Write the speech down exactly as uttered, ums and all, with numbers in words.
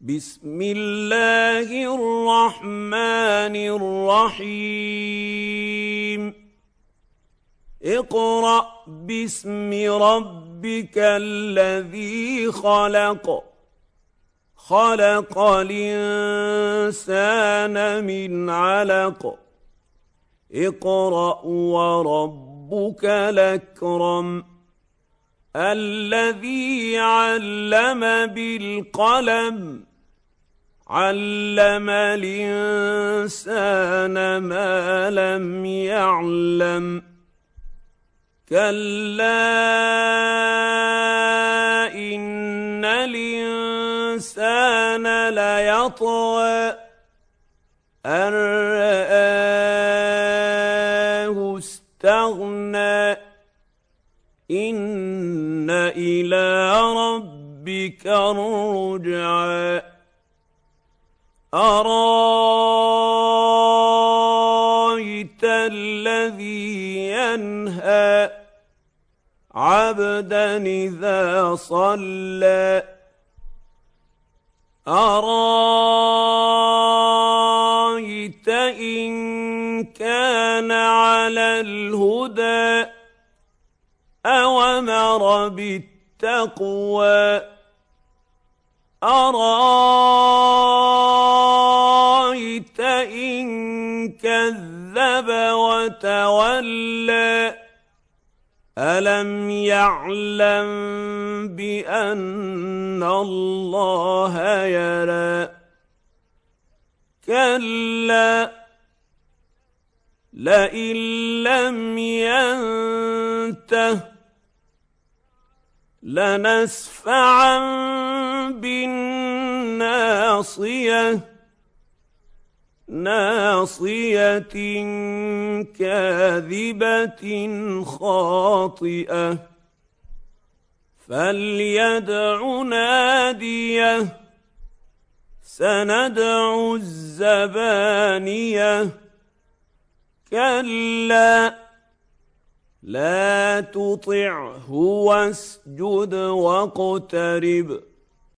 بسم الله الرحمن الرحيم اقرأ باسم ربك الذي خلق خلق الإنسان من علق اقرأ وربك الأكرم الذي علم بالقلم علم الإنسان ما لم يعلم كلا إن الإنسان ليطغى أن رآه استغنى إن إلى ربك الرجعى أرايت الذي ينهى عبدا إذا صلى أرايت إن كان على الهدى أوامر بالتقوى أرايت إن كذب وتولى ألم يعلم بأن الله يرى كلا لئن لم ينته لنسفعا بالناصية ناصية كاذبة خاطئة فليدع ناديه سندع الزبانية كلا لا تطعه واسجد واقترب